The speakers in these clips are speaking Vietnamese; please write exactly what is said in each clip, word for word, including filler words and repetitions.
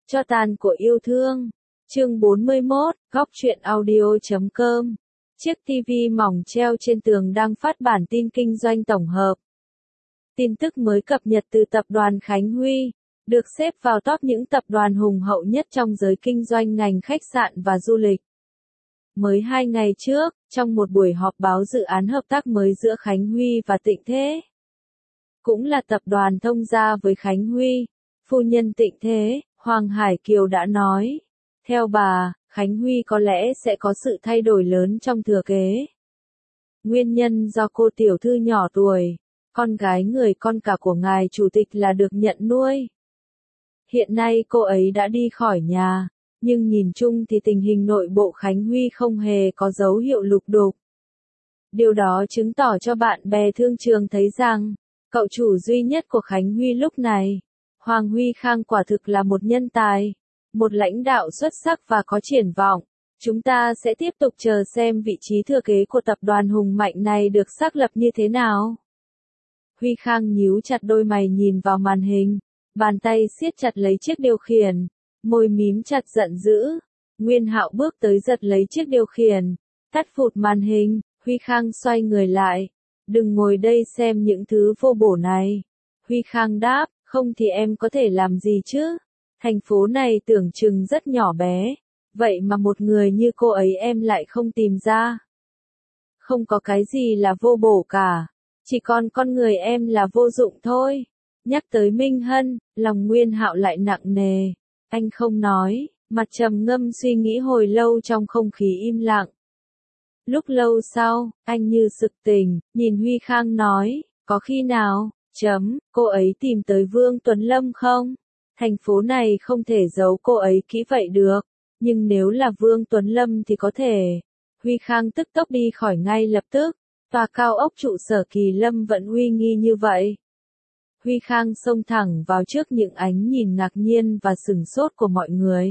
Cho tàn của yêu thương. Chương bốn mươi mốt, góc truyện audio chấm com. Chiếc tivi mỏng treo trên tường đang phát bản tin kinh doanh tổng hợp. Tin tức mới cập nhật từ tập đoàn Khánh Huy, được xếp vào top những tập đoàn hùng hậu nhất trong giới kinh doanh ngành khách sạn và du lịch. Mới hai ngày trước, trong một buổi họp báo dự án hợp tác mới giữa Khánh Huy và Tịnh Thế, cũng là tập đoàn thông gia với Khánh Huy, phu nhân Tịnh Thế, Hoàng Hải Kiều đã nói, theo bà, Khánh Huy có lẽ sẽ có sự thay đổi lớn trong thừa kế. Nguyên nhân do cô tiểu thư nhỏ tuổi, con gái người con cả của ngài chủ tịch là được nhận nuôi. Hiện nay cô ấy đã đi khỏi nhà, nhưng nhìn chung thì tình hình nội bộ Khánh Huy không hề có dấu hiệu lục đục. Điều đó chứng tỏ cho bạn bè thương trường thấy rằng, cậu chủ duy nhất của Khánh Huy lúc này, Hoàng Huy Khang quả thực là một nhân tài, một lãnh đạo xuất sắc và có triển vọng. Chúng ta sẽ tiếp tục chờ xem vị trí thừa kế của tập đoàn hùng mạnh này được xác lập như thế nào. Huy Khang nhíu chặt đôi mày nhìn vào màn hình, bàn tay siết chặt lấy chiếc điều khiển, môi mím chặt giận dữ. Nguyên Hạo bước tới giật lấy chiếc điều khiển, tắt phụt màn hình. Huy Khang xoay người lại, đừng ngồi đây xem những thứ vô bổ này. Huy Khang đáp, không thì em có thể làm gì chứ? Thành phố này tưởng chừng rất nhỏ bé, vậy mà một người như cô ấy em lại không tìm ra. Không có cái gì là vô bổ cả, chỉ còn con người em là vô dụng thôi. Nhắc tới Minh Hân, lòng Nguyên Hạo lại nặng nề. Anh không nói, mặt trầm ngâm suy nghĩ hồi lâu trong không khí im lặng. Lúc lâu sau, anh như sực tỉnh, nhìn Huy Khang nói, có khi nào, chấm, cô ấy tìm tới Vương Tuấn Lâm không? Thành phố này không thể giấu cô ấy kỹ vậy được, nhưng nếu là Vương Tuấn Lâm thì có thể. Huy Khang tức tốc đi khỏi ngay lập tức, tòa cao ốc trụ sở Kỳ Lâm vẫn uy nghi như vậy. Huy Khang xông thẳng vào trước những ánh nhìn ngạc nhiên và sửng sốt của mọi người.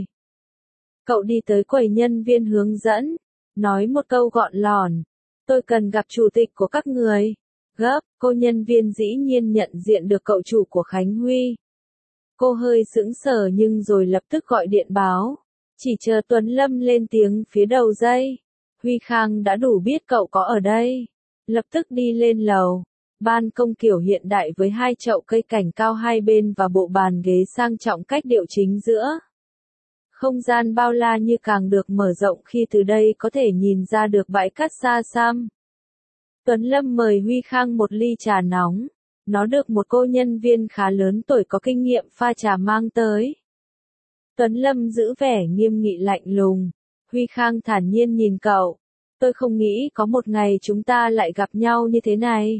Cậu đi tới quầy nhân viên hướng dẫn, nói một câu gọn lỏn, tôi cần gặp chủ tịch của các người. Gấp, cô nhân viên dĩ nhiên nhận diện được cậu chủ của Khánh Huy. Cô hơi sững sờ nhưng rồi lập tức gọi điện báo, chỉ chờ Tuấn Lâm lên tiếng phía đầu dây. Huy Khang đã đủ biết cậu có ở đây, lập tức đi lên lầu. Ban công kiểu hiện đại với hai chậu cây cảnh cao hai bên và bộ bàn ghế sang trọng cách điệu chính giữa. Không gian bao la như càng được mở rộng khi từ đây có thể nhìn ra được bãi cát xa xăm. Tuấn Lâm mời Huy Khang một ly trà nóng, nó được một cô nhân viên khá lớn tuổi có kinh nghiệm pha trà mang tới. Tuấn Lâm giữ vẻ nghiêm nghị lạnh lùng, Huy Khang thản nhiên nhìn cậu, tôi không nghĩ có một ngày chúng ta lại gặp nhau như thế này.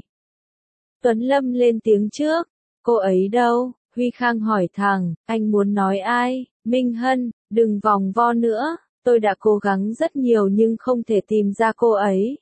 Tuấn Lâm lên tiếng trước, cô ấy đâu? Huy Khang hỏi thẳng, anh muốn nói ai? Minh Hân, đừng vòng vo nữa, tôi đã cố gắng rất nhiều nhưng không thể tìm ra cô ấy.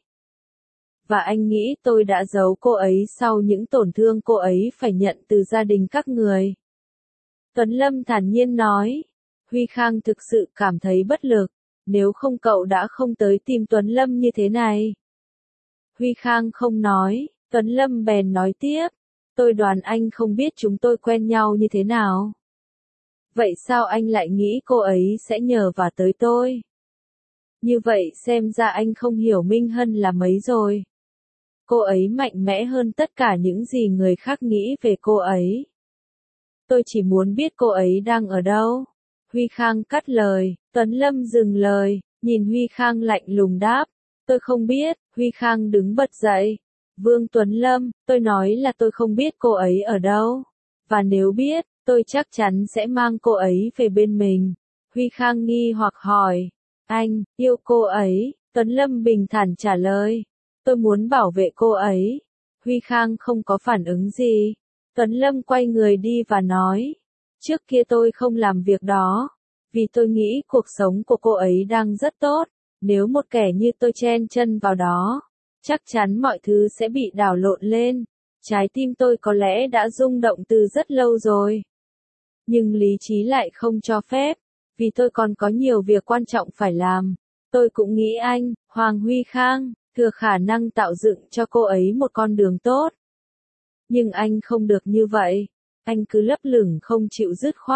Và anh nghĩ tôi đã giấu cô ấy sau những tổn thương cô ấy phải nhận từ gia đình các người. Tuấn Lâm thản nhiên nói. Huy Khang thực sự cảm thấy bất lực, nếu không cậu đã không tới tìm Tuấn Lâm như thế này. Huy Khang không nói, Tuấn Lâm bèn nói tiếp, tôi đoán anh không biết chúng tôi quen nhau như thế nào. Vậy sao anh lại nghĩ cô ấy sẽ nhờ vào tới tôi? Như vậy xem ra anh không hiểu Minh Hân là mấy rồi. Cô ấy mạnh mẽ hơn tất cả những gì người khác nghĩ về cô ấy. Tôi chỉ muốn biết cô ấy đang ở đâu. Huy Khang cắt lời, Tuấn Lâm dừng lời, nhìn Huy Khang lạnh lùng đáp, tôi không biết. Huy Khang đứng bật dậy. Vương Tuấn Lâm, tôi nói là tôi không biết cô ấy ở đâu. Và nếu biết, tôi chắc chắn sẽ mang cô ấy về bên mình. Huy Khang nghi hoặc hỏi, anh, yêu cô ấy? Tuấn Lâm bình thản trả lời, tôi muốn bảo vệ cô ấy. Huy Khang không có phản ứng gì. Tuấn Lâm quay người đi và nói, trước kia tôi không làm việc đó, vì tôi nghĩ cuộc sống của cô ấy đang rất tốt, nếu một kẻ như tôi chen chân vào đó, chắc chắn mọi thứ sẽ bị đảo lộn lên. Trái tim tôi có lẽ đã rung động từ rất lâu rồi. Nhưng lý trí lại không cho phép, vì tôi còn có nhiều việc quan trọng phải làm. Tôi cũng nghĩ anh, Hoàng Huy Khang, thừa khả năng tạo dựng cho cô ấy một con đường tốt. Nhưng anh không được như vậy. Anh cứ lấp lửng không chịu dứt khoát.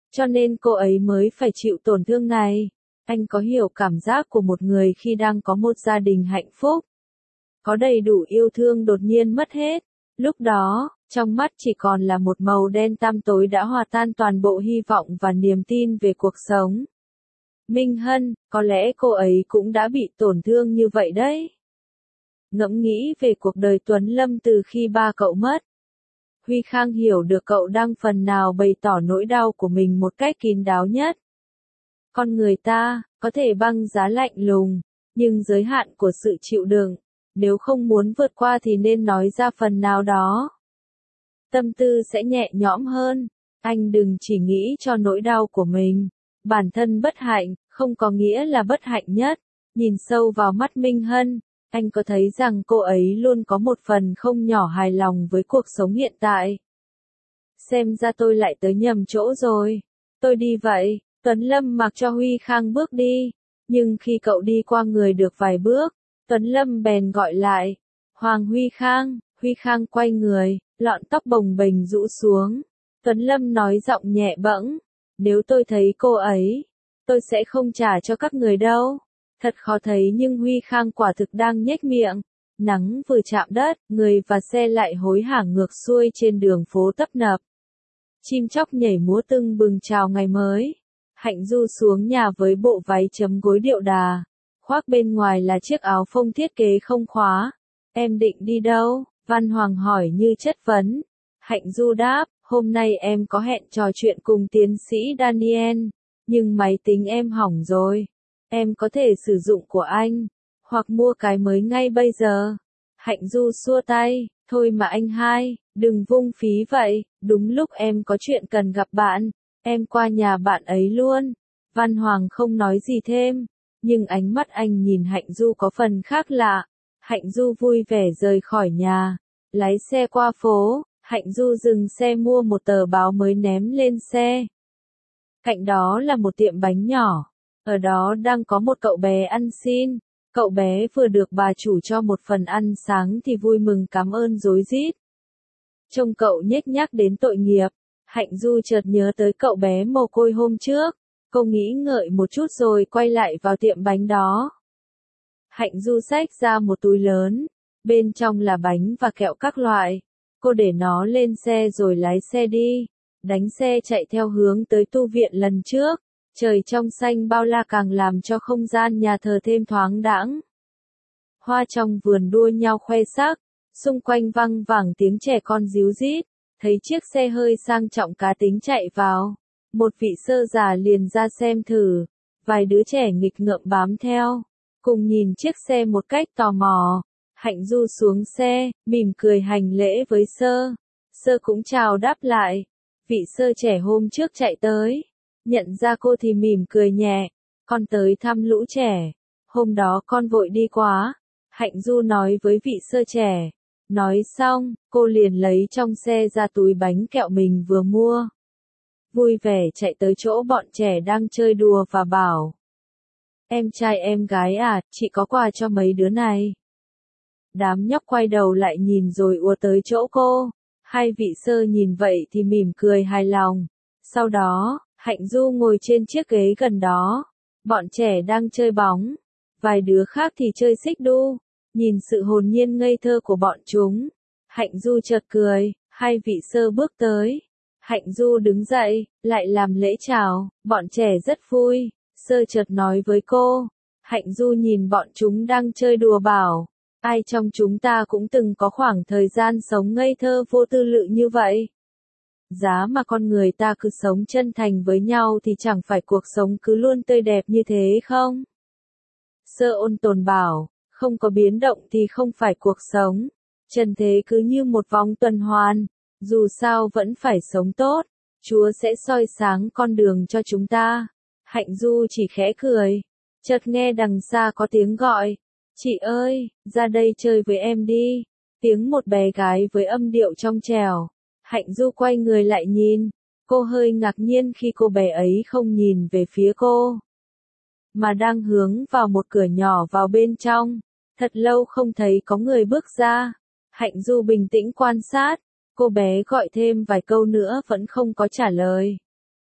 Cho nên cô ấy mới phải chịu tổn thương này. Anh có hiểu cảm giác của một người khi đang có một gia đình hạnh phúc, có đầy đủ yêu thương đột nhiên mất hết. Lúc đó, trong mắt chỉ còn là một màu đen tăm tối đã hòa tan toàn bộ hy vọng và niềm tin về cuộc sống. Minh Hân, có lẽ cô ấy cũng đã bị tổn thương như vậy đấy. Ngẫm nghĩ về cuộc đời Tuấn Lâm từ khi ba cậu mất. Huy Khang hiểu được cậu đang phần nào bày tỏ nỗi đau của mình một cách kín đáo nhất. Con người ta, có thể băng giá lạnh lùng, nhưng giới hạn của sự chịu đựng, nếu không muốn vượt qua thì nên nói ra phần nào đó. Tâm tư sẽ nhẹ nhõm hơn. Anh đừng chỉ nghĩ cho nỗi đau của mình. Bản thân bất hạnh, không có nghĩa là bất hạnh nhất. Nhìn sâu vào mắt Minh Hân, anh có thấy rằng cô ấy luôn có một phần không nhỏ hài lòng với cuộc sống hiện tại. Xem ra tôi lại tới nhầm chỗ rồi. Tôi đi vậy. Tuấn Lâm mặc cho Huy Khang bước đi. Nhưng khi cậu đi qua người được vài bước, Tuấn Lâm bèn gọi lại. Hoàng Huy Khang. Huy Khang quay người, lọn tóc bồng bềnh rũ xuống. Tuấn Lâm nói giọng nhẹ bẫng. Nếu tôi thấy cô ấy, tôi sẽ không trả cho các người đâu. Thật khó thấy nhưng Huy Khang quả thực đang nhếch miệng. Nắng vừa chạm đất, người và xe lại hối hả ngược xuôi trên đường phố tấp nập. Chim chóc nhảy múa tưng bừng chào ngày mới. Hạnh Du xuống nhà với bộ váy chấm gối điệu đà. Khoác bên ngoài là chiếc áo phông thiết kế không khóa. Em định đi đâu? Văn Hoàng hỏi như chất vấn. Hạnh Du đáp, hôm nay em có hẹn trò chuyện cùng tiến sĩ Daniel, nhưng máy tính em hỏng rồi. Em có thể sử dụng của anh, hoặc mua cái mới ngay bây giờ. Hạnh Du xua tay, thôi mà anh hai, đừng vung phí vậy, đúng lúc em có chuyện cần gặp bạn, em qua nhà bạn ấy luôn. Văn Hoàng không nói gì thêm, nhưng ánh mắt anh nhìn Hạnh Du có phần khác lạ. Hạnh Du vui vẻ rời khỏi nhà, lái xe qua phố. Hạnh Du dừng xe mua một tờ báo mới ném lên xe. Cạnh đó là một tiệm bánh nhỏ. Ở đó đang có một cậu bé ăn xin. Cậu bé vừa được bà chủ cho một phần ăn sáng thì vui mừng cảm ơn rối rít. Trông cậu nhếch nhác đến tội nghiệp. Hạnh Du chợt nhớ tới cậu bé mồ côi hôm trước. Cô nghĩ ngợi một chút rồi quay lại vào tiệm bánh đó. Hạnh Du xách ra một túi lớn. Bên trong là bánh và kẹo các loại. Cô để nó lên xe rồi lái xe đi. Đánh xe chạy theo hướng tới tu viện lần trước. Trời trong xanh bao la càng làm cho không gian nhà thờ thêm thoáng đãng. Hoa trong vườn đua nhau khoe sắc. Xung quanh văng vẳng tiếng trẻ con ríu rít. Thấy chiếc xe hơi sang trọng cá tính chạy vào. Một vị sơ già liền ra xem thử. Vài đứa trẻ nghịch ngợm bám theo. Cùng nhìn chiếc xe một cách tò mò. Hạnh Du xuống xe, mỉm cười hành lễ với sơ. Sơ cũng chào đáp lại. Vị sơ trẻ hôm trước chạy tới. Nhận ra cô thì mỉm cười nhẹ. Con tới thăm lũ trẻ. Hôm đó con vội đi quá. Hạnh Du nói với vị sơ trẻ. Nói xong, cô liền lấy trong xe ra túi bánh kẹo mình vừa mua. Vui vẻ chạy tới chỗ bọn trẻ đang chơi đùa và bảo. Em trai em gái à, chị có quà cho mấy đứa này. Đám nhóc quay đầu lại nhìn rồi ùa tới chỗ cô. Hai vị sơ nhìn vậy thì mỉm cười hài lòng. Sau đó, Hạnh Du ngồi trên chiếc ghế gần đó. Bọn trẻ đang chơi bóng. Vài đứa khác thì chơi xích đu. Nhìn sự hồn nhiên ngây thơ của bọn chúng. Hạnh Du chợt cười. Hai vị sơ bước tới. Hạnh Du đứng dậy, lại làm lễ chào. Bọn trẻ rất vui. Sơ chợt nói với cô. Hạnh Du nhìn bọn chúng đang chơi đùa bảo. Ai trong chúng ta cũng từng có khoảng thời gian sống ngây thơ vô tư lự như vậy. Giá mà con người ta cứ sống chân thành với nhau thì chẳng phải cuộc sống cứ luôn tươi đẹp như thế không? Sơ ôn tồn bảo, không có biến động thì không phải cuộc sống. Trần thế cứ như một vòng tuần hoàn. Dù sao vẫn phải sống tốt. Chúa sẽ soi sáng con đường cho chúng ta. Hạnh Du chỉ khẽ cười. Chợt nghe đằng xa có tiếng gọi. Chị ơi, ra đây chơi với em đi. Tiếng một bé gái với âm điệu trong trẻo. Hạnh Du quay người lại nhìn. Cô hơi ngạc nhiên khi cô bé ấy không nhìn về phía cô, mà đang hướng vào một cửa nhỏ vào bên trong. Thật lâu không thấy có người bước ra. Hạnh Du bình tĩnh quan sát. Cô bé gọi thêm vài câu nữa vẫn không có trả lời.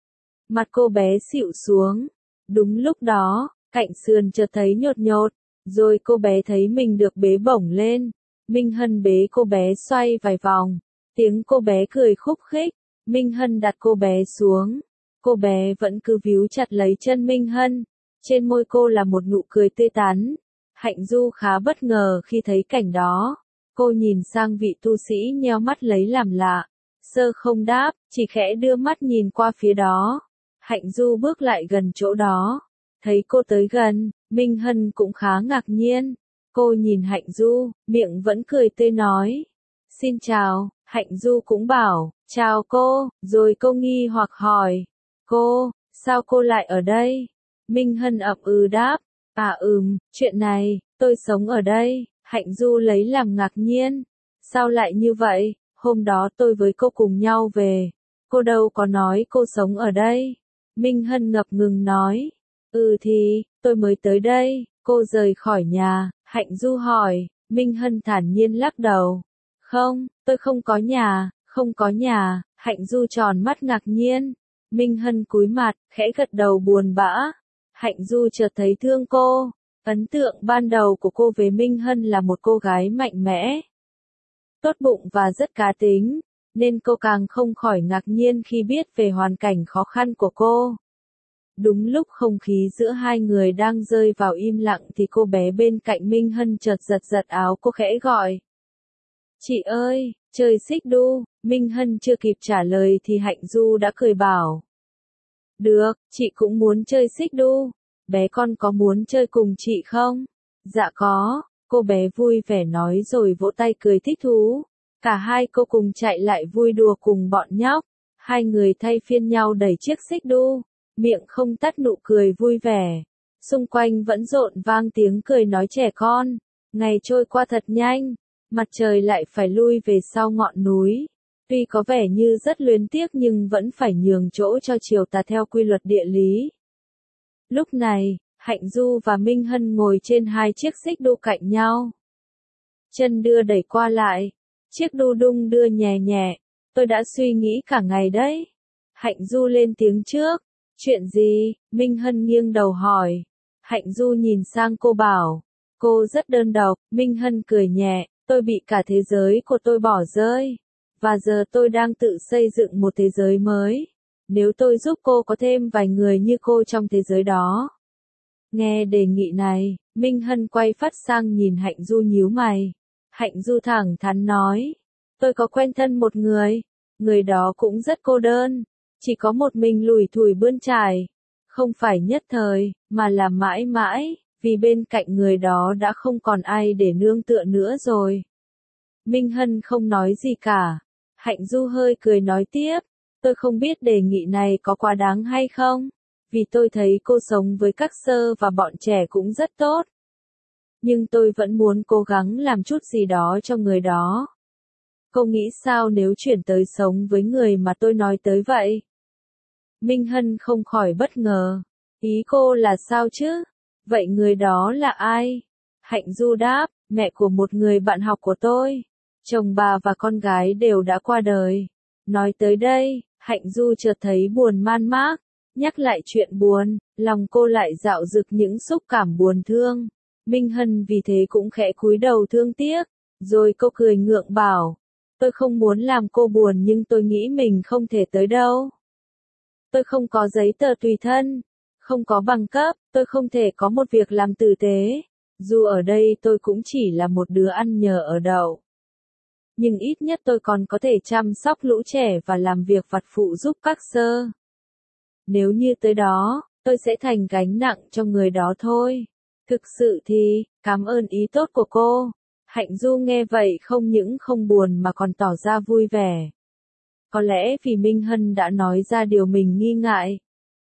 Mặt cô bé xịu xuống. Đúng lúc đó, cạnh sườn chợt thấy nhột nhột, rồi cô bé thấy mình được bế bổng lên. Minh Hân bế cô bé xoay vài vòng, tiếng cô bé cười khúc khích. Minh Hân đặt cô bé xuống. Cô bé vẫn cứ víu chặt lấy chân Minh Hân. Trên môi cô là một nụ cười tươi tắn. Hạnh Du khá bất ngờ khi thấy cảnh đó. Cô nhìn sang vị tu sĩ nheo mắt lấy làm lạ. Sơ không đáp, chỉ khẽ đưa mắt nhìn qua phía đó. Hạnh Du bước lại gần chỗ đó. Thấy cô tới gần, Minh Hân cũng khá ngạc nhiên. Cô nhìn Hạnh Du, miệng vẫn cười tươi nói. Xin chào, Hạnh Du cũng bảo, chào cô, rồi cô nghi hoặc hỏi. Cô, sao cô lại ở đây? Minh Hân ậm ừ đáp, à ừm, chuyện này, tôi sống ở đây. Hạnh Du lấy làm ngạc nhiên. Sao lại như vậy, hôm đó tôi với cô cùng nhau về. Cô đâu có nói cô sống ở đây. Minh Hân ngập ngừng nói. Ừ thì, tôi mới tới đây, cô rời khỏi nhà. Hạnh Du hỏi, Minh Hân thản nhiên lắc đầu. Không, tôi không có nhà, không có nhà. Hạnh Du tròn mắt ngạc nhiên. Minh Hân cúi mặt, khẽ gật đầu buồn bã. Hạnh Du chợt thấy thương cô. Ấn tượng ban đầu của cô về Minh Hân là một cô gái mạnh mẽ, tốt bụng và rất cá tính, nên cô càng không khỏi ngạc nhiên khi biết về hoàn cảnh khó khăn của cô. Đúng lúc không khí giữa hai người đang rơi vào im lặng thì cô bé bên cạnh Minh Hân chợt giật giật áo cô khẽ gọi. Chị ơi, chơi xích đu. Minh Hân chưa kịp trả lời thì Hạnh Du đã cười bảo. Được, chị cũng muốn chơi xích đu. Bé con có muốn chơi cùng chị không? Dạ có, cô bé vui vẻ nói rồi vỗ tay cười thích thú. Cả hai cô cùng chạy lại vui đùa cùng bọn nhóc. Hai người thay phiên nhau đẩy chiếc xích đu, miệng không tắt nụ cười vui vẻ. Xung quanh vẫn rộn vang tiếng cười nói trẻ con. Ngày trôi qua thật nhanh, mặt trời lại phải lui về sau ngọn núi. Tuy có vẻ như rất luyến tiếc nhưng vẫn phải nhường chỗ cho chiều tà theo quy luật địa lý. Lúc này, Hạnh Du và Minh Hân ngồi trên hai chiếc xích đu cạnh nhau. Chân đưa đẩy qua lại, chiếc đu đung đưa nhẹ nhẹ. Tôi đã suy nghĩ cả ngày đấy. Hạnh Du lên tiếng trước. Chuyện gì? Minh Hân nghiêng đầu hỏi. Hạnh Du nhìn sang cô bảo. Cô rất đơn độc. Minh Hân cười nhẹ. Tôi bị cả thế giới của tôi bỏ rơi. Và giờ tôi đang tự xây dựng một thế giới mới. Nếu tôi giúp cô có thêm vài người như cô trong thế giới đó. Nghe đề nghị này, Minh Hân quay phát sang nhìn Hạnh Du nhíu mày. Hạnh Du thẳng thắn nói. Tôi có quen thân một người. Người đó cũng rất cô đơn. Chỉ có một mình lủi thủi bươn chải. Không phải nhất thời, mà là mãi mãi, vì bên cạnh người đó đã không còn ai để nương tựa nữa rồi. Minh Hân không nói gì cả. Hạnh Du hơi cười nói tiếp. Tôi không biết đề nghị này có quá đáng hay không, vì tôi thấy cô sống với các sơ và bọn trẻ cũng rất tốt. Nhưng tôi vẫn muốn cố gắng làm chút gì đó cho người đó. Cô nghĩ sao nếu chuyển tới sống với người mà tôi nói tới vậy? Minh Hân không khỏi bất ngờ. Ý cô là sao chứ? Vậy người đó là ai? Hạnh Du đáp, mẹ của một người bạn học của tôi. Chồng bà và con gái đều đã qua đời. Nói tới đây, Hạnh Du chợt thấy buồn man mác. Nhắc lại chuyện buồn, lòng cô lại dạo dực những xúc cảm buồn thương. Minh Hân vì thế cũng khẽ cúi đầu thương tiếc. Rồi cô cười ngượng bảo. Tôi không muốn làm cô buồn nhưng tôi nghĩ mình không thể tới đâu. Tôi không có giấy tờ tùy thân. Không có bằng cấp, tôi không thể có một việc làm tử tế. Dù ở đây tôi cũng chỉ là một đứa ăn nhờ ở đậu. Nhưng ít nhất tôi còn có thể chăm sóc lũ trẻ và làm việc vặt phụ giúp các sơ. Nếu như tới đó, tôi sẽ thành gánh nặng cho người đó thôi. Thực sự thì, cảm ơn ý tốt của cô. Hạnh Du nghe vậy không những không buồn mà còn tỏ ra vui vẻ. Có lẽ vì Minh Hân đã nói ra điều mình nghi ngại.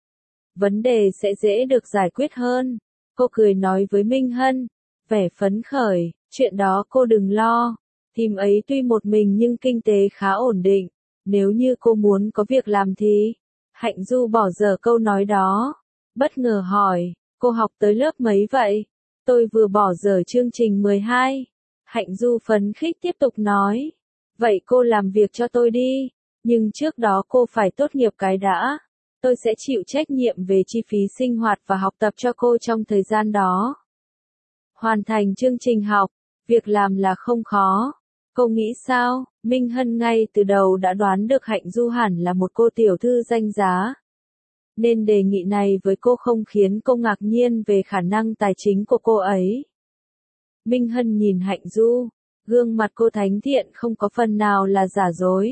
Vấn đề sẽ dễ được giải quyết hơn. Cô cười nói với Minh Hân, vẻ phấn khởi, chuyện đó cô đừng lo. Team ấy tuy một mình nhưng kinh tế khá ổn định. Nếu như cô muốn có việc làm thì... Hạnh Du bỏ dở câu nói đó. Bất ngờ hỏi, cô học tới lớp mấy vậy? Tôi vừa bỏ dở chương trình mười hai. Hạnh Du phấn khích tiếp tục nói. Vậy cô làm việc cho tôi đi. Nhưng trước đó cô phải tốt nghiệp cái đã. Tôi sẽ chịu trách nhiệm về chi phí sinh hoạt và học tập cho cô trong thời gian đó. Hoàn thành chương trình học, việc làm là không khó. Cô nghĩ sao? Minh Hân ngay từ đầu đã đoán được Hạnh Du hẳn là một cô tiểu thư danh giá. Nên đề nghị này với cô không khiến cô ngạc nhiên về khả năng tài chính của cô ấy. Minh Hân nhìn Hạnh Du, gương mặt cô thánh thiện không có phần nào là giả dối.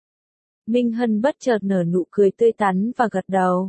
Minh Hân bất chợt nở nụ cười tươi tắn và gật đầu.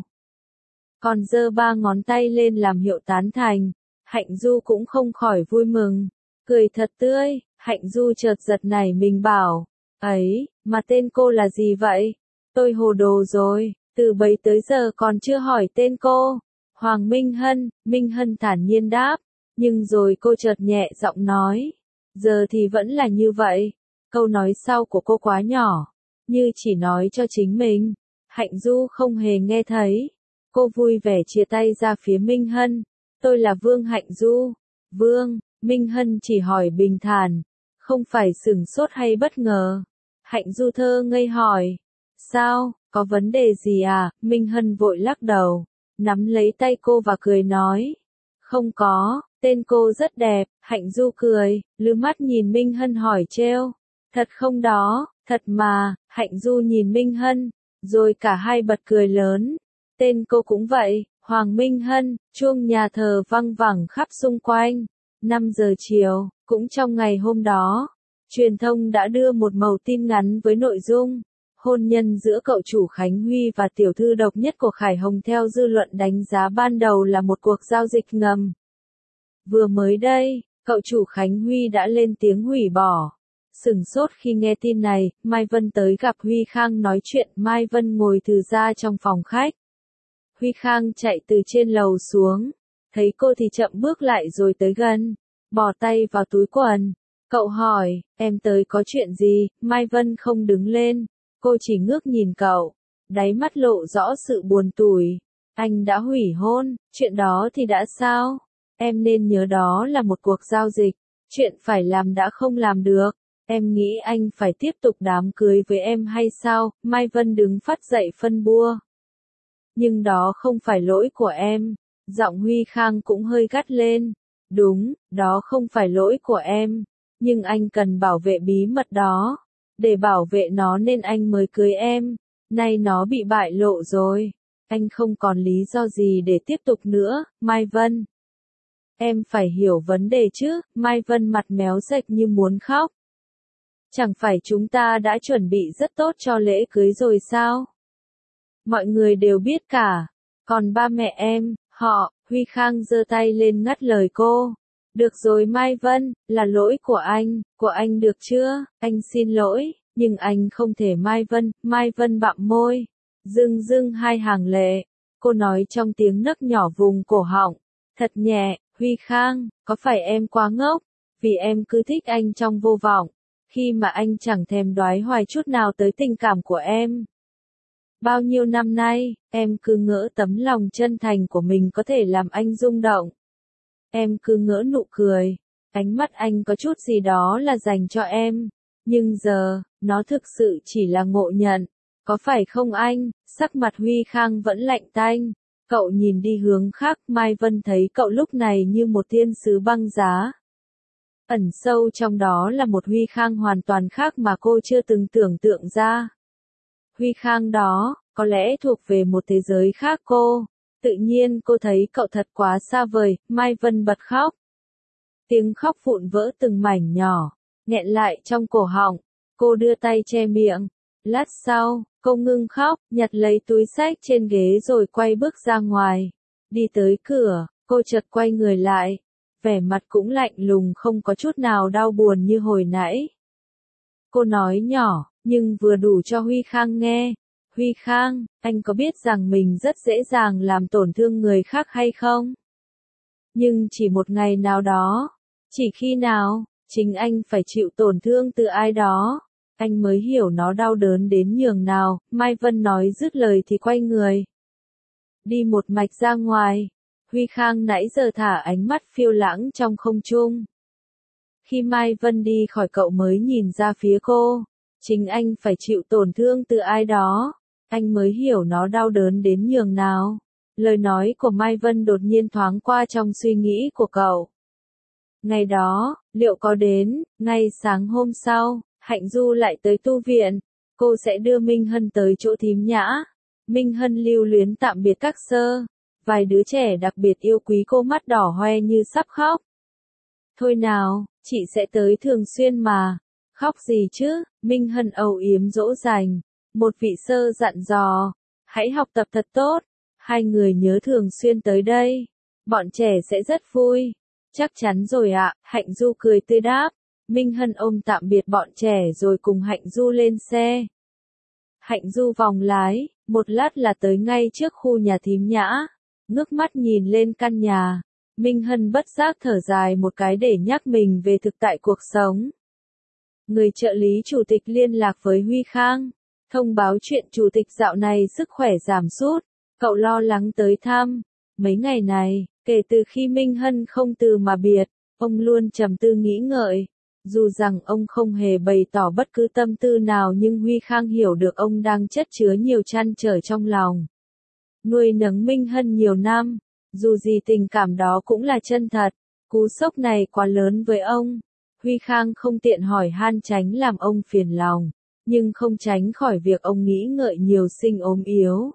Còn giơ ba ngón tay lên làm hiệu tán thành, Hạnh Du cũng không khỏi vui mừng, cười thật tươi. Hạnh Du chợt giật nảy mình bảo, ấy, mà tên cô là gì vậy? Tôi hồ đồ rồi, từ bấy tới giờ còn chưa hỏi tên cô. Hoàng Minh Hân, Minh Hân thản nhiên đáp, nhưng rồi cô chợt nhẹ giọng nói, giờ thì vẫn là như vậy. Câu nói sau của cô quá nhỏ, như chỉ nói cho chính mình. Hạnh Du không hề nghe thấy. Cô vui vẻ chia tay ra phía Minh Hân, tôi là Vương Hạnh Du. Vương, Minh Hân chỉ hỏi bình thản, không phải sửng sốt hay bất ngờ. Hạnh Du thơ ngây hỏi, sao, có vấn đề gì à? Minh Hân vội lắc đầu, nắm lấy tay cô và cười nói, không có, tên cô rất đẹp. Hạnh Du cười, lư mắt nhìn Minh Hân hỏi trêu, thật không đó? Thật mà. Hạnh Du nhìn Minh Hân, rồi cả hai bật cười lớn. Tên cô cũng vậy, Hoàng Minh Hân. Chuông nhà thờ văng vẳng khắp xung quanh. năm giờ chiều, cũng trong ngày hôm đó, truyền thông đã đưa một mẩu tin ngắn với nội dung hôn nhân giữa cậu chủ Khánh Huy và tiểu thư độc nhất của Khải Hồng theo dư luận đánh giá ban đầu là một cuộc giao dịch ngầm. Vừa mới đây, cậu chủ Khánh Huy đã lên tiếng hủy bỏ. Sửng sốt khi nghe tin này, Mai Vân tới gặp Huy Khang nói chuyện. Mai Vân ngồi từ ra trong phòng khách. Huy Khang chạy từ trên lầu xuống, thấy cô thì chậm bước lại rồi tới gần, bỏ tay vào túi quần. Cậu hỏi, em tới có chuyện gì? Mai Vân không đứng lên, cô chỉ ngước nhìn cậu, đáy mắt lộ rõ sự buồn tủi. Anh đã hủy hôn, chuyện đó thì đã sao? Em nên nhớ đó là một cuộc giao dịch, chuyện phải làm đã không làm được. Em nghĩ anh phải tiếp tục đám cưới với em hay sao? Mai Vân đứng phắt dậy phân bua. Nhưng đó không phải lỗi của em. Giọng Huy Khang cũng hơi gắt lên. Đúng, đó không phải lỗi của em. Nhưng anh cần bảo vệ bí mật đó. Để bảo vệ nó nên anh mới cưới em. Nay nó bị bại lộ rồi. Anh không còn lý do gì để tiếp tục nữa. Mai Vân, em phải hiểu vấn đề chứ. Mai Vân mặt méo sệch như muốn khóc. Chẳng phải chúng ta đã chuẩn bị rất tốt cho lễ cưới rồi sao? Mọi người đều biết cả. Còn ba mẹ em, họ. Huy Khang giơ tay lên ngắt lời cô. Được rồi Mai Vân, là lỗi của anh, của anh được chưa? Anh xin lỗi, nhưng anh không thể. Mai Vân, Mai Vân bặm môi, rưng rưng hai hàng lệ. Cô nói trong tiếng nấc nhỏ vùng cổ họng, thật nhẹ. Huy Khang, có phải em quá ngốc? Vì em cứ thích anh trong vô vọng, khi mà anh chẳng thèm đoái hoài chút nào tới tình cảm của em. Bao nhiêu năm nay, em cứ ngỡ tấm lòng chân thành của mình có thể làm anh rung động. Em cứ ngỡ nụ cười, ánh mắt anh có chút gì đó là dành cho em. Nhưng giờ, nó thực sự chỉ là ngộ nhận. Có phải không anh? Sắc mặt Huy Khang vẫn lạnh tanh. Cậu nhìn đi hướng khác. Mai Vân thấy cậu lúc này như một thiên sứ băng giá. Ẩn sâu trong đó là một Huy Khang hoàn toàn khác mà cô chưa từng tưởng tượng ra. Huy Khang đó, có lẽ thuộc về một thế giới khác cô. Tự nhiên cô thấy cậu thật quá xa vời. Mai Vân bật khóc. Tiếng khóc vụn vỡ từng mảnh nhỏ, nghẹn lại trong cổ họng. Cô đưa tay che miệng. Lát sau, cô ngưng khóc, nhặt lấy túi xách trên ghế rồi quay bước ra ngoài. Đi tới cửa, cô chợt quay người lại. Vẻ mặt cũng lạnh lùng, không có chút nào đau buồn như hồi nãy. Cô nói nhỏ, nhưng vừa đủ cho Huy Khang nghe. Huy Khang, anh có biết rằng mình rất dễ dàng làm tổn thương người khác hay không? Nhưng chỉ một ngày nào đó, chỉ khi nào, chính anh phải chịu tổn thương từ ai đó, anh mới hiểu nó đau đớn đến nhường nào. Mai Vân nói dứt lời thì quay người. Đi một mạch ra ngoài. Huy Khang nãy giờ thả ánh mắt phiêu lãng trong không trung. Khi Mai Vân đi khỏi cậu mới nhìn ra phía cô. Chính anh phải chịu tổn thương từ ai đó. anh mới hiểu nó đau đớn đến nhường nào. Lời nói của Mai Vân đột nhiên thoáng qua trong suy nghĩ của cậu. Ngày đó, liệu có đến, ngay sáng hôm sau, Hạnh Du lại tới tu viện, cô sẽ đưa Minh Hân tới chỗ thím Nhã. Minh Hân lưu luyến tạm biệt các sơ, vài đứa trẻ đặc biệt yêu quý cô mắt đỏ hoe như sắp khóc. Thôi nào, chị sẽ tới thường xuyên mà, khóc gì chứ, Minh Hân âu yếm dỗ dành, một vị sơ dặn dò, hãy học tập thật tốt, hai người nhớ thường xuyên tới đây, bọn trẻ sẽ rất vui. Chắc chắn rồi ạ, Hạnh Du cười tươi đáp. Minh Hân ôm tạm biệt bọn trẻ rồi cùng Hạnh Du lên xe. Hạnh Du vòng lái, một lát là tới ngay trước khu nhà thím Nhã. Ngước mắt nhìn lên căn nhà, Minh Hân bất giác thở dài một cái để nhắc mình về thực tại cuộc sống. Người trợ lý chủ tịch liên lạc với Huy Khang, thông báo chuyện chủ tịch dạo này sức khỏe giảm sút, cậu lo lắng tới thăm. Mấy ngày này, kể từ khi Minh Hân không từ mà biệt, ông luôn trầm tư nghĩ ngợi. Dù rằng ông không hề bày tỏ bất cứ tâm tư nào nhưng Huy Khang hiểu được ông đang chất chứa nhiều trăn trở trong lòng. Nuôi nấng Minh Hân nhiều năm, dù gì tình cảm đó cũng là chân thật, cú sốc này quá lớn với ông. Huy Khang không tiện hỏi han tránh làm ông phiền lòng, nhưng không tránh khỏi việc ông nghĩ ngợi nhiều sinh ốm yếu.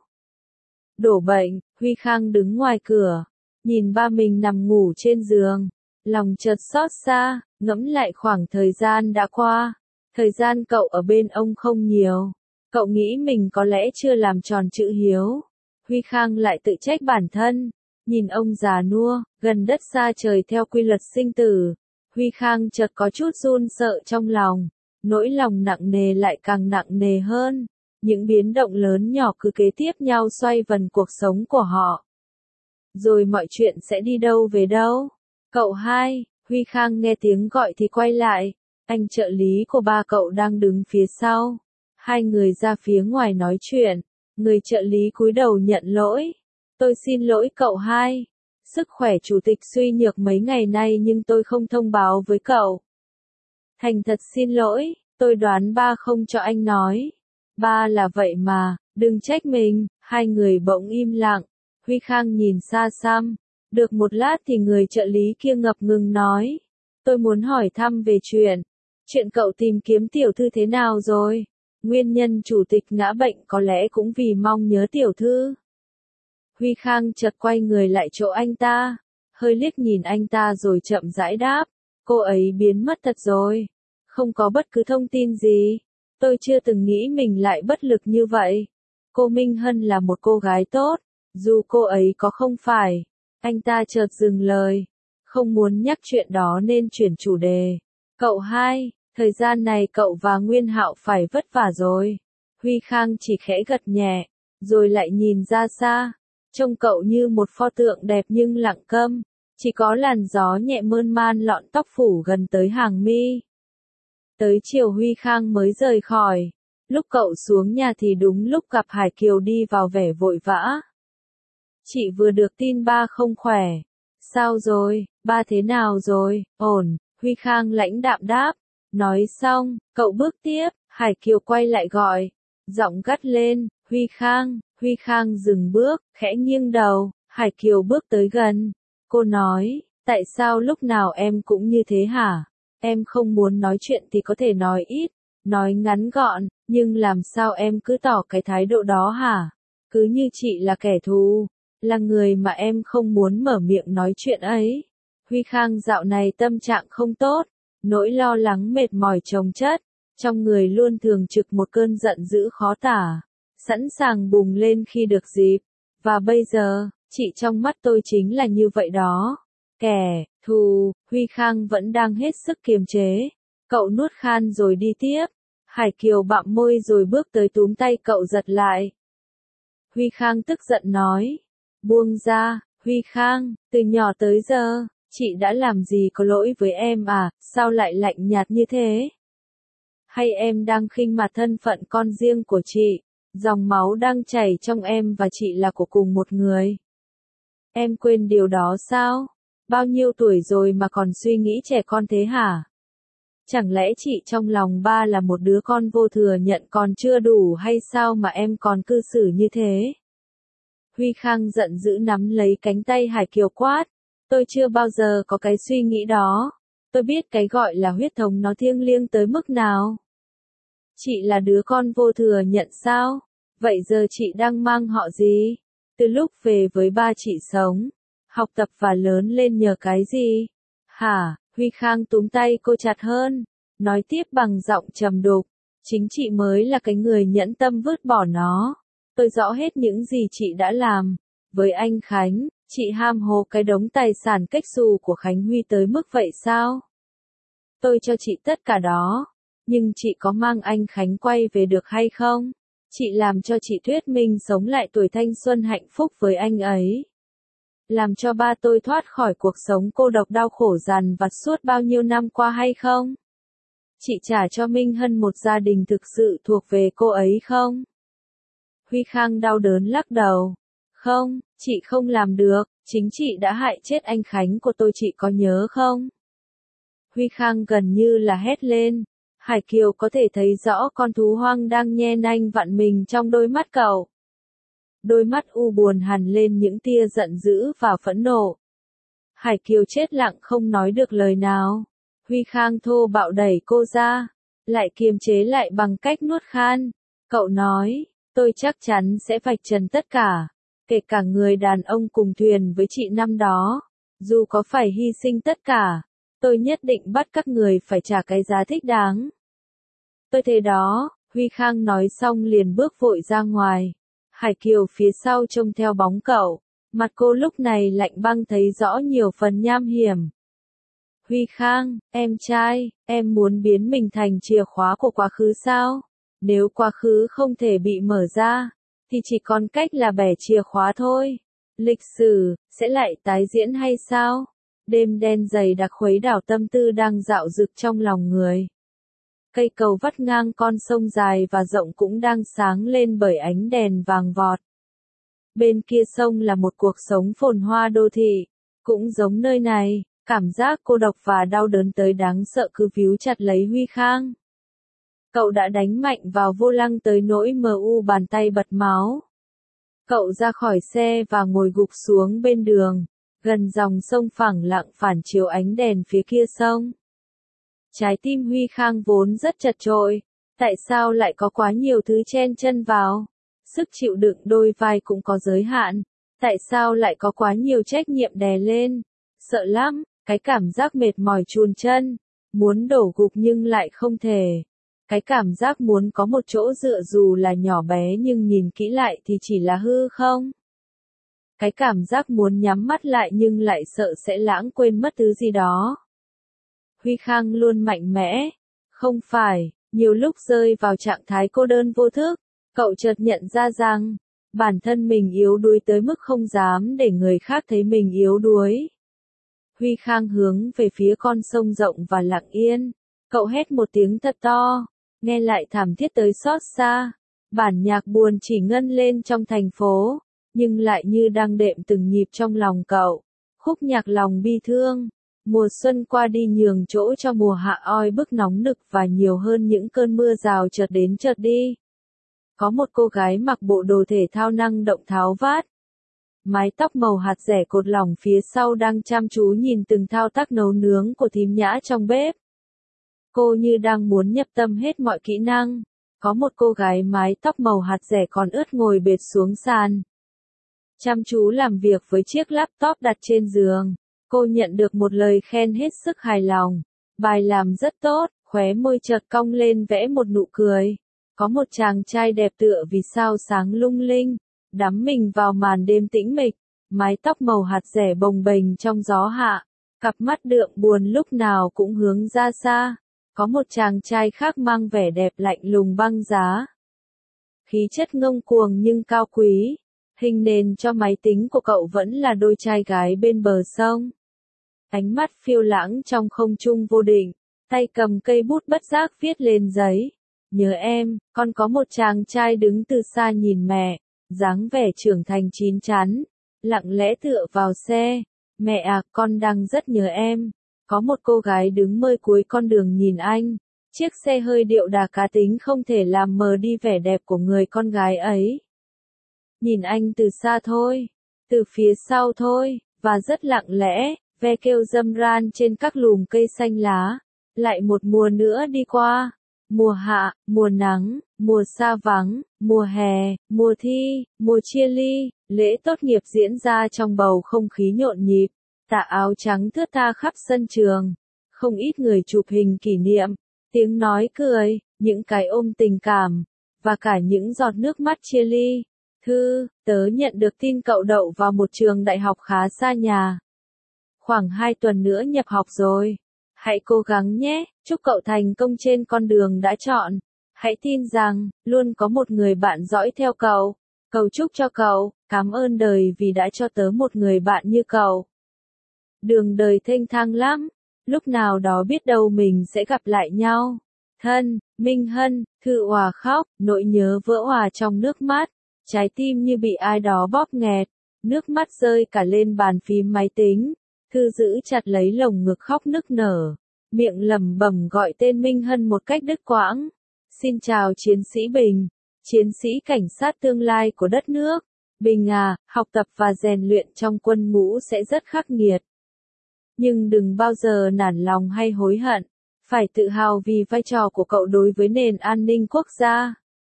Đổ bệnh, Huy Khang đứng ngoài cửa, nhìn ba mình nằm ngủ trên giường, lòng chợt xót xa, ngẫm lại khoảng thời gian đã qua. Thời gian cậu ở bên ông không nhiều, cậu nghĩ mình có lẽ chưa làm tròn chữ hiếu. Huy Khang lại tự trách bản thân, nhìn ông già nua, gần đất xa trời theo quy luật sinh tử. Huy Khang chợt có chút run sợ trong lòng, nỗi lòng nặng nề lại càng nặng nề hơn. Những biến động lớn nhỏ cứ kế tiếp nhau xoay vần cuộc sống của họ. Rồi mọi chuyện sẽ đi đâu về đâu? Cậu hai, Huy Khang nghe tiếng gọi thì quay lại, anh trợ lý của ba cậu đang đứng phía sau. Hai người ra phía ngoài nói chuyện, người trợ lý cúi đầu nhận lỗi. Tôi xin lỗi cậu hai, sức khỏe chủ tịch suy nhược mấy ngày nay nhưng tôi không thông báo với cậu. Thành thật xin lỗi, tôi đoán ba không cho anh nói. Ba là vậy mà, đừng trách mình. Hai người bỗng im lặng, Huy Khang nhìn xa xăm. Được một lát thì người trợ lý kia ngập ngừng nói. Tôi muốn hỏi thăm về chuyện. Chuyện cậu tìm kiếm tiểu thư thế nào rồi? Nguyên nhân chủ tịch ngã bệnh có lẽ cũng vì mong nhớ tiểu thư. Huy Khang chợt quay người lại chỗ anh ta, hơi liếc nhìn anh ta rồi chậm rãi đáp. Cô ấy biến mất thật rồi. Không có bất cứ thông tin gì. Tôi chưa từng nghĩ mình lại bất lực như vậy. Cô Minh Hân là một cô gái tốt, dù cô ấy có không phải. Anh ta chợt dừng lời, không muốn nhắc chuyện đó nên chuyển chủ đề. Cậu hai, thời gian này cậu và Nguyên Hạo phải vất vả rồi. Huy Khang chỉ khẽ gật nhẹ, rồi lại nhìn ra xa. Trông cậu như một pho tượng đẹp nhưng lặng câm, chỉ có làn gió nhẹ mơn man lọn tóc phủ gần tới hàng mi. Tới chiều Huy Khang mới rời khỏi. Lúc cậu xuống nhà thì đúng lúc gặp Hải Kiều đi vào vẻ vội vã. Chị vừa được tin ba không khỏe. Sao rồi, ba thế nào rồi? Ổn, Huy Khang lãnh đạm đáp. Nói xong, cậu bước tiếp, Hải Kiều quay lại gọi. Giọng gắt lên, Huy Khang, Huy Khang dừng bước, khẽ nghiêng đầu, Hải Kiều bước tới gần. Cô nói, tại sao lúc nào em cũng như thế hả? Em không muốn nói chuyện thì có thể nói ít, nói ngắn gọn, nhưng làm sao em cứ tỏ cái thái độ đó hả? Cứ như chị là kẻ thù, là người mà em không muốn mở miệng nói chuyện ấy. Huy Khang dạo này tâm trạng không tốt, nỗi lo lắng mệt mỏi chồng chất, trong người luôn thường trực một cơn giận dữ khó tả, sẵn sàng bùng lên khi được dịp. Và bây giờ, chị trong mắt tôi chính là như vậy đó. Kẻ thù. Huy Khang vẫn đang hết sức kiềm chế. Cậu nuốt khan rồi đi tiếp. Hải Kiều bặm môi rồi bước tới túm tay cậu giật lại. Huy Khang tức giận nói. Buông ra, Huy Khang, từ nhỏ tới giờ, chị đã làm gì có lỗi với em à, sao lại lạnh nhạt như thế? Hay em đang khinh mặt thân phận con riêng của chị? Dòng máu đang chảy trong em và chị là của cùng một người. Em quên điều đó sao? Bao nhiêu tuổi rồi mà còn suy nghĩ trẻ con thế hả? Chẳng lẽ chị trong lòng ba là một đứa con vô thừa nhận còn chưa đủ hay sao mà em còn cư xử như thế? Huy Khang giận dữ nắm lấy cánh tay Hải Kiều quát. Tôi chưa bao giờ có cái suy nghĩ đó. Tôi biết cái gọi là huyết thống nó thiêng liêng tới mức nào. Chị là đứa con vô thừa nhận sao? Vậy giờ chị đang mang họ gì? Từ lúc về với ba chị sống, học tập và lớn lên nhờ cái gì? Hả? Huy Khang túm tay cô chặt hơn, nói tiếp bằng giọng trầm đục. Chính chị mới là cái người nhẫn tâm vứt bỏ nó. Tôi rõ hết những gì chị đã làm. Với anh Khánh, chị ham hố cái đống tài sản cách xù của Khánh Huy tới mức vậy sao? Tôi cho chị tất cả đó. Nhưng chị có mang anh Khánh quay về được hay không? Chị làm cho chị Thuyết Minh sống lại tuổi thanh xuân hạnh phúc với anh ấy. Làm cho ba tôi thoát khỏi cuộc sống cô độc đau khổ dằn vặt suốt bao nhiêu năm qua hay không? Chị trả cho Minh Hân một gia đình thực sự thuộc về cô ấy không? Huy Khang đau đớn lắc đầu. Không, chị không làm được, chính chị đã hại chết anh Khánh của tôi, chị có nhớ không? Huy Khang gần như là hét lên. Hải Kiều có thể thấy rõ con thú hoang đang nhe nanh vặn mình trong đôi mắt cậu. Đôi mắt u buồn hằn lên những tia giận dữ và phẫn nộ. Hải Kiều chết lặng không nói được lời nào. Huy Khang thô bạo đẩy cô ra, lại kiềm chế lại bằng cách nuốt khan. Cậu nói, tôi chắc chắn sẽ vạch trần tất cả, kể cả người đàn ông cùng thuyền với chị năm đó. Dù có phải hy sinh tất cả, tôi nhất định bắt các người phải trả cái giá thích đáng. Tôi thế đó, Huy Khang nói xong liền bước vội ra ngoài. Hải Kiều phía sau trông theo bóng cậu, mặt cô lúc này lạnh băng thấy rõ nhiều phần nham hiểm. Huy Khang, em trai, em muốn biến mình thành chìa khóa của quá khứ sao? Nếu quá khứ không thể bị mở ra, thì chỉ còn cách là bẻ chìa khóa thôi. Lịch sử, sẽ lại tái diễn hay sao? Đêm đen dày đặc khuấy đảo tâm tư đang dạo dực trong lòng người. Cây cầu vắt ngang con sông dài và rộng cũng đang sáng lên bởi ánh đèn vàng vọt. Bên kia sông là một cuộc sống phồn hoa đô thị, cũng giống nơi này, cảm giác cô độc và đau đớn tới đáng sợ cứ víu chặt lấy Huy Khang. Cậu đã đánh mạnh vào vô lăng tới nỗi mờ u bàn tay bật máu. Cậu ra khỏi xe và ngồi gục xuống bên đường, gần dòng sông phẳng lặng phản chiếu ánh đèn phía kia sông. Trái tim Huy Khang vốn rất chật chội, tại sao lại có quá nhiều thứ chen chân vào? Sức chịu đựng đôi vai cũng có giới hạn, tại sao lại có quá nhiều trách nhiệm đè lên? Sợ lắm, cái cảm giác mệt mỏi chùn chân, muốn đổ gục nhưng lại không thể. Cái cảm giác muốn có một chỗ dựa dù là nhỏ bé nhưng nhìn kỹ lại thì chỉ là hư không? Cái cảm giác muốn nhắm mắt lại nhưng lại sợ sẽ lãng quên mất thứ gì đó. Huy Khang luôn mạnh mẽ. Không phải, nhiều lúc rơi vào trạng thái cô đơn vô thức, cậu chợt nhận ra rằng, bản thân mình yếu đuối tới mức không dám để người khác thấy mình yếu đuối. Huy Khang hướng về phía con sông rộng và lặng yên. Cậu hét một tiếng thật to, nghe lại thảm thiết tới xót xa. Bản nhạc buồn chỉ ngân lên trong thành phố, nhưng lại như đang đệm từng nhịp trong lòng cậu. Khúc nhạc lòng bi thương. Mùa xuân qua đi nhường chỗ cho mùa hạ oi bức nóng nực và nhiều hơn những cơn mưa rào chợt đến chợt đi. Có một cô gái mặc bộ đồ thể thao năng động tháo vát. Mái tóc màu hạt rẻ cột lỏng phía sau đang chăm chú nhìn từng thao tác nấu nướng của thím Nhã trong bếp. Cô như đang muốn nhập tâm hết mọi kỹ năng. Có một cô gái mái tóc màu hạt rẻ còn ướt ngồi bệt xuống sàn. Chăm chú làm việc với chiếc laptop đặt trên giường. Cô nhận được một lời khen hết sức hài lòng. Bài làm rất tốt, khóe môi chợt cong lên vẽ một nụ cười. Có một chàng trai đẹp tựa vì sao sáng lung linh, đắm mình vào màn đêm tĩnh mịch, mái tóc màu hạt rẻ bồng bềnh trong gió hạ, cặp mắt đượm buồn lúc nào cũng hướng ra xa. Có một chàng trai khác mang vẻ đẹp lạnh lùng băng giá. Khí chất ngông cuồng nhưng cao quý, hình nền cho máy tính của cậu vẫn là đôi trai gái bên bờ sông. Ánh mắt phiêu lãng trong không trung vô định, tay cầm cây bút bất giác viết lên giấy. Nhớ em, con có một chàng trai đứng từ xa nhìn mẹ, dáng vẻ trưởng thành chín chắn, lặng lẽ tựa vào xe. Mẹ à, con đang rất nhớ em. Có một cô gái đứng mơi cuối con đường nhìn anh. Chiếc xe hơi điệu đà cá tính không thể làm mờ đi vẻ đẹp của người con gái ấy. Nhìn anh từ xa thôi, từ phía sau thôi, và rất lặng lẽ, ve kêu râm ran trên các lùm cây xanh lá. Lại một mùa nữa đi qua. Mùa hạ, mùa nắng, mùa xa vắng, mùa hè, mùa thi, mùa chia ly, lễ tốt nghiệp diễn ra trong bầu không khí nhộn nhịp. Tà áo trắng thướt tha khắp sân trường. Không ít người chụp hình kỷ niệm, tiếng nói cười, những cái ôm tình cảm, và cả những giọt nước mắt chia ly. Thư, tớ nhận được tin cậu đậu vào một trường đại học khá xa nhà. Khoảng hai tuần nữa nhập học rồi. Hãy cố gắng nhé, chúc cậu thành công trên con đường đã chọn. Hãy tin rằng, luôn có một người bạn dõi theo cậu. Cầu chúc cho cậu, cảm ơn đời vì đã cho tớ một người bạn như cậu. Đường đời thênh thang lắm, lúc nào đó biết đâu mình sẽ gặp lại nhau. Thân, Minh Hân. Thư òa khóc, nỗi nhớ vỡ òa trong nước mắt. Trái tim như bị ai đó bóp nghẹt, nước mắt rơi cả lên bàn phím máy tính. Thư giữ chặt lấy lồng ngực khóc nức nở, miệng lẩm bẩm gọi tên Minh Hân một cách đứt quãng. Xin chào chiến sĩ Bình, chiến sĩ cảnh sát tương lai của đất nước. Bình à, học tập và rèn luyện trong quân ngũ sẽ rất khắc nghiệt. Nhưng đừng bao giờ nản lòng hay hối hận, phải tự hào vì vai trò của cậu đối với nền an ninh quốc gia.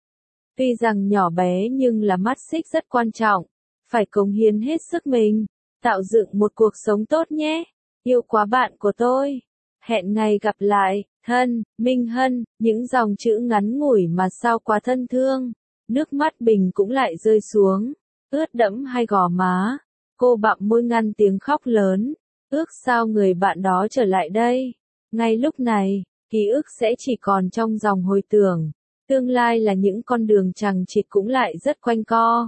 Tuy rằng nhỏ bé nhưng là mắt xích rất quan trọng, phải cống hiến hết sức mình, tạo dựng một cuộc sống tốt nhé. Yêu quá bạn của tôi. Hẹn ngày gặp lại, thân, Minh Hân. Những dòng chữ ngắn ngủi mà sao quá thân thương. Nước mắt Bình cũng lại rơi xuống, ướt đẫm hai gò má. Cô bặm môi ngăn tiếng khóc lớn. Ước sao người bạn đó trở lại đây. Ngay lúc này, ký ức sẽ chỉ còn trong dòng hồi tưởng. Tương lai là những con đường chằng chịt cũng lại rất quanh co.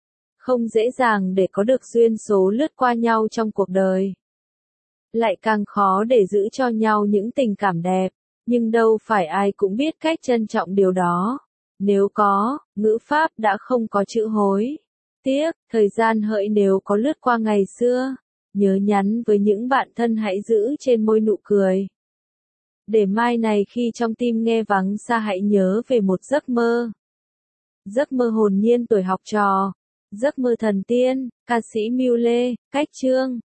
Không dễ dàng để có được duyên số lướt qua nhau trong cuộc đời. Lại càng khó để giữ cho nhau những tình cảm đẹp. Nhưng đâu phải ai cũng biết cách trân trọng điều đó. Nếu có, ngữ pháp đã không có chữ hối. Tiếc, thời gian hỡi nếu có lướt qua ngày xưa. Nhớ nhắn với những bạn thân hãy giữ trên môi nụ cười. Để mai này khi trong tim nghe vắng xa hãy nhớ về một giấc mơ. Giấc mơ hồn nhiên tuổi học trò. Giấc mơ thần tiên, ca sĩ Mưu Lê, Cách Chương.